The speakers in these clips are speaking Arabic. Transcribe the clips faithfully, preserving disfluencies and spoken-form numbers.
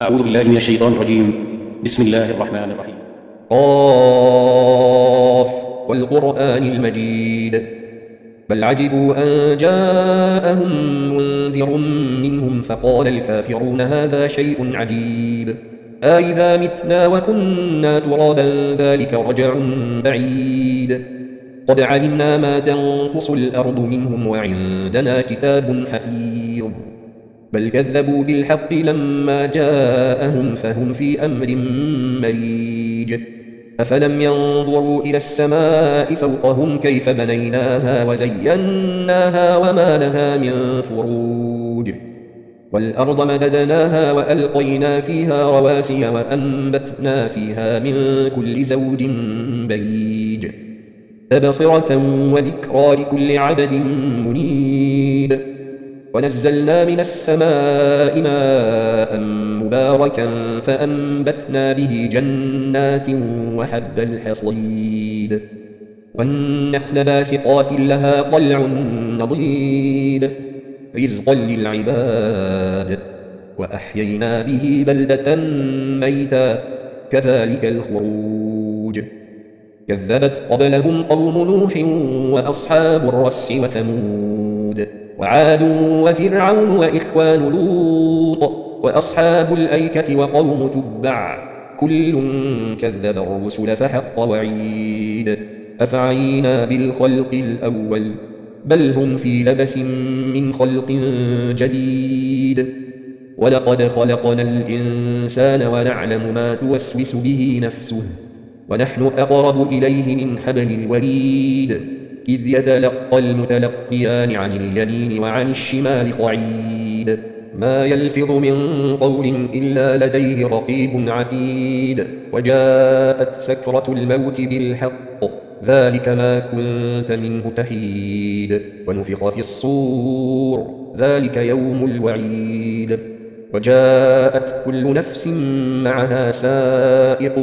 أعوذ بالله من الشيطان الرجيم. بسم الله الرحمن الرحيم. قاف والقرآن المجيد. بل عجبوا أن جاءهم منذر منهم فقال الكافرون هذا شيء عجيب أإذا متنا وكنا ترابا ذلك رجع بعيد قد علمنا ما تنقص الأرض منهم وعندنا كتاب حفيظ بل كذبوا بالحق لما جاءهم فهم في أمر مريج أفلم ينظروا إلى السماء فوقهم كيف بنيناها وزيناها وما لها من فروج والأرض مددناها وألقينا فيها رواسي وأنبتنا فيها من كل زوج بهيج تبصرة وذكرى لكل عبد منيب ونزلنا من السماء ماء مباركا فأنبتنا به جنات وحب الحصيد والنخل باسقات لها طلع نضيد رزقا للعباد وأحيينا به بلدة ميتا كذلك الخروج كذبت قبلهم قوم نوح وأصحاب الرس وثمود وعاد وفرعون وإخوان لوط وأصحاب الأيكة وقوم تبع كل كذب الرسل فحق وعيد أفعينا بالخلق الأول بل هم في لبس من خلق جديد ولقد خلقنا الإنسان ونعلم ما توسوس به نفسه ونحن أقرب إليه من حبل الوريد إذ يتلقى المتلقيان عن اليمين وعن الشمال قعيد ما يلفظ من قول إلا لديه رقيب عتيد وجاءت سكرة الموت بالحق ذلك ما كنت منه تحيد ونفخ في الصور ذلك يوم الوعيد وجاءت كل نفس معها سائق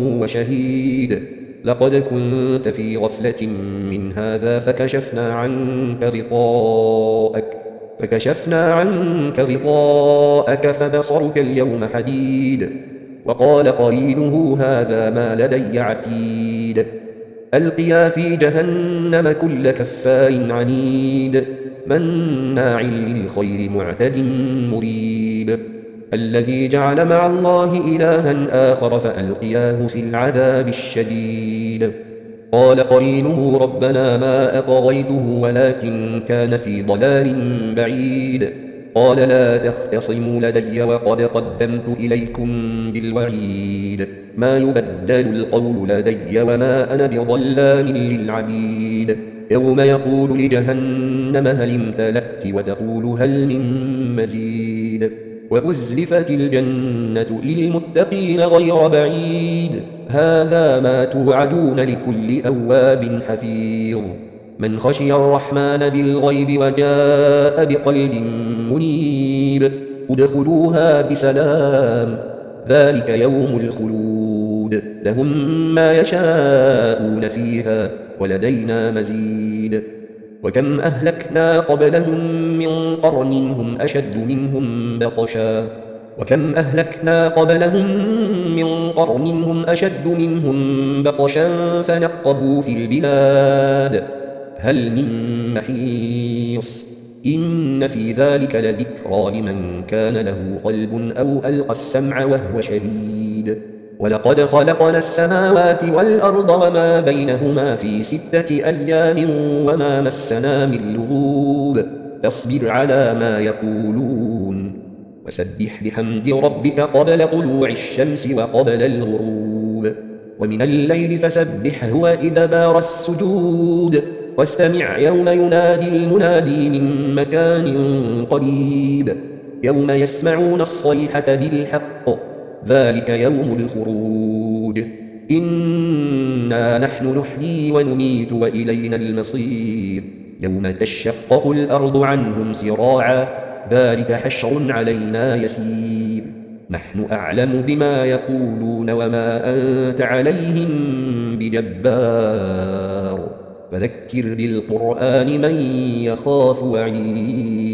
وشهيد لقد كنت في غفلة من هذا فكشفنا عنك غطاءك فكشفنا عنك غطاءك فبصرك اليوم حديد وقال قرينه هذا ما لدي عتيد ألقيا في جهنم كل كفار عنيد مناع للخير معتد مريب الذي جعل مع الله إلها آخر فألقياه في العذاب الشديد قال قرينه ربنا ما أطغيته ولكن كان في ضلال بعيد قال لا تختصموا لدي وقد قدمت إليكم بالوعيد ما يبدل القول لدي وما أنا بظلام للعبيد يوم يقول لجهنم هل امتلأت وتقول هل من مزيد وأزلفت الجنة للمتقين غير بعيد هذا ما توعدون لكل أواب حفيظ من خشي الرحمن بالغيب وجاء بقلب منيب ادخلوها بسلام ذلك يوم الخلود لهم ما يشاءون فيها ولدينا مزيد وكم أهلكنا قبلهم من قرن هم أشد منهم بطشا وكم أهلكنا قبلهم من قرن هم أشد منهم بطشا فنقبوا في البلاد هل من محيص إن في ذلك لذكرى لمن كان له قلب أو ألقى السمع وهو شهيد ولقد خلقنا السماوات والأرض وما بينهما في ستة أيام وما مسنا من لغوب فاصبر على ما يقولون وسبح بحمد ربك قبل طلوع الشمس وقبل الغروب ومن الليل فسبحه وإدبار السجود واستمع يوم ينادي المنادي من مكان قريب يوم يسمعون الصيحة بالحق ذلك يوم الخروج إنا نحن نحيي ونميت وإلينا المصير يوم تشقق الأرض عنهم سراعا ذلك حشر علينا يسير نحن أعلم بما يقولون وما أنت عليهم بجبار فذكر بالقرآن من يخاف وعيد